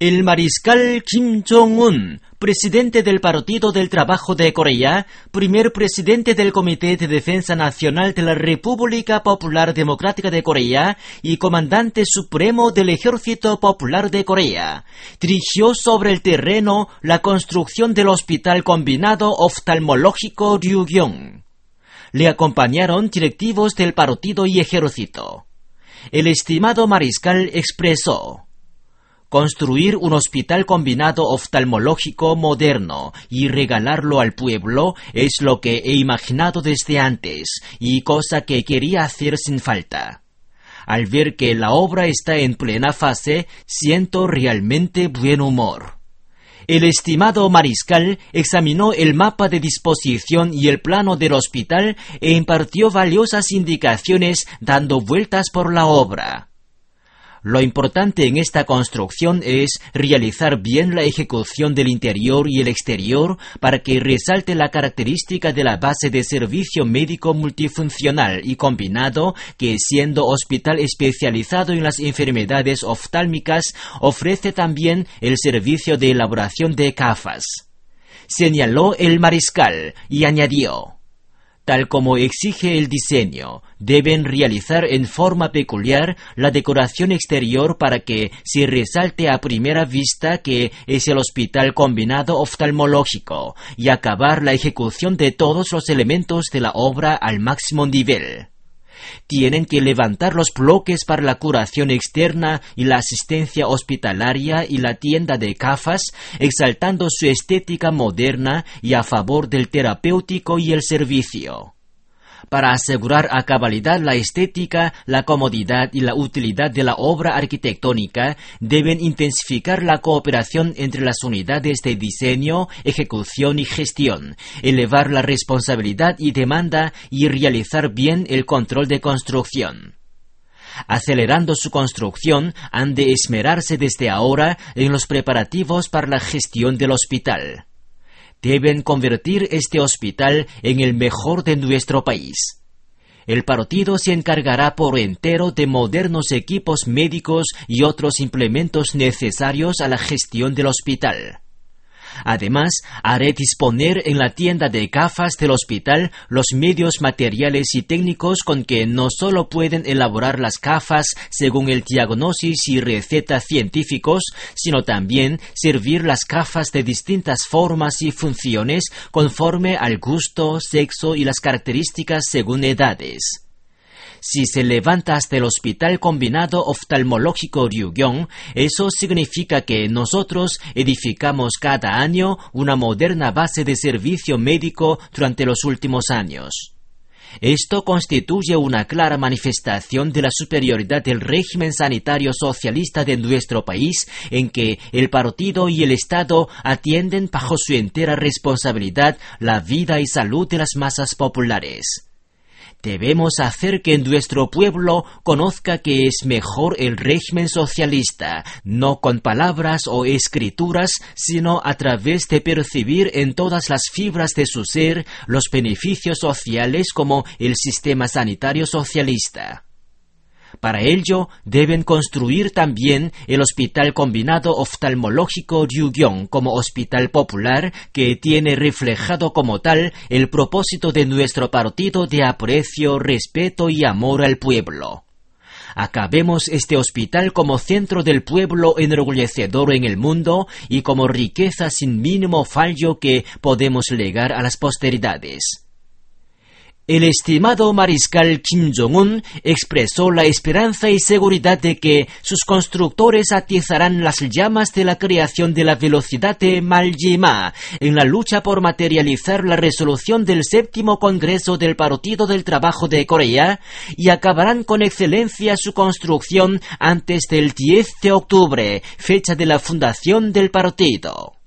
El mariscal Kim Jong-un, presidente del Partido del Trabajo de Corea, primer presidente del Comité de Defensa Nacional de la República Popular Democrática de Corea y comandante supremo del Ejército Popular de Corea, dirigió sobre el terreno la construcción del Hospital Combinado Oftalmológico Ryugyong. Le acompañaron directivos del partido y ejército. El estimado mariscal expresó: construir un hospital combinado oftalmológico moderno y regalarlo al pueblo es lo que he imaginado desde antes y cosa que quería hacer sin falta. Al ver que la obra está en plena fase, siento realmente buen humor. El estimado mariscal examinó el mapa de disposición y el plano del hospital e impartió valiosas indicaciones dando vueltas por la obra. Lo importante en esta construcción es realizar bien la ejecución del interior y el exterior para que resalte la característica de la base de servicio médico multifuncional y combinado que, siendo hospital especializado en las enfermedades oftálmicas, ofrece también el servicio de elaboración de gafas. Señaló el mariscal y añadió: tal como exige el diseño, deben realizar en forma peculiar la decoración exterior para que se resalte a primera vista que es el hospital combinado oftalmológico y acabar la ejecución de todos los elementos de la obra al máximo nivel. Tienen que levantar los bloques para la curación externa y la asistencia hospitalaria y la tienda de gafas, exaltando su estética moderna y a favor del terapéutico y el servicio. Para asegurar a cabalidad la estética, la comodidad y la utilidad de la obra arquitectónica, deben intensificar la cooperación entre las unidades de diseño, ejecución y gestión, elevar la responsabilidad y demanda y realizar bien el control de construcción. Acelerando su construcción, han de esmerarse desde ahora en los preparativos para la gestión del hospital. Deben convertir este hospital en el mejor de nuestro país. El partido se encargará por entero de modernos equipos médicos y otros implementos necesarios a la gestión del hospital. Además, haré disponer en la tienda de gafas del hospital los medios materiales y técnicos con que no solo pueden elaborar las gafas según el diagnosis y receta científicos, sino también servir las gafas de distintas formas y funciones conforme al gusto, sexo y las características según edades. Si se levanta hasta el Hospital Combinado Oftalmológico Ryugyong, eso significa que nosotros edificamos cada año una moderna base de servicio médico durante los últimos años. Esto constituye una clara manifestación de la superioridad del régimen sanitario socialista de nuestro país, en que el partido y el Estado atienden bajo su entera responsabilidad la vida y salud de las masas populares. Debemos hacer que nuestro pueblo conozca que es mejor el régimen socialista, no con palabras o escrituras, sino a través de percibir en todas las fibras de su ser los beneficios sociales como el sistema sanitario socialista. Para ello, deben construir también el Hospital Combinado Oftalmológico Ryugyong como hospital popular que tiene reflejado como tal el propósito de nuestro partido de aprecio, respeto y amor al pueblo. Acabemos este hospital como centro del pueblo enorgullecedor en el mundo y como riqueza sin mínimo fallo que podemos legar a las posteridades. El estimado mariscal Kim Jong-un expresó la esperanza y seguridad de que sus constructores atizarán las llamas de la creación de la velocidad de Maljima en la lucha por materializar la resolución del 7º Congreso del Partido del Trabajo de Corea y acabarán con excelencia su construcción antes del 10 de octubre, fecha de la fundación del partido.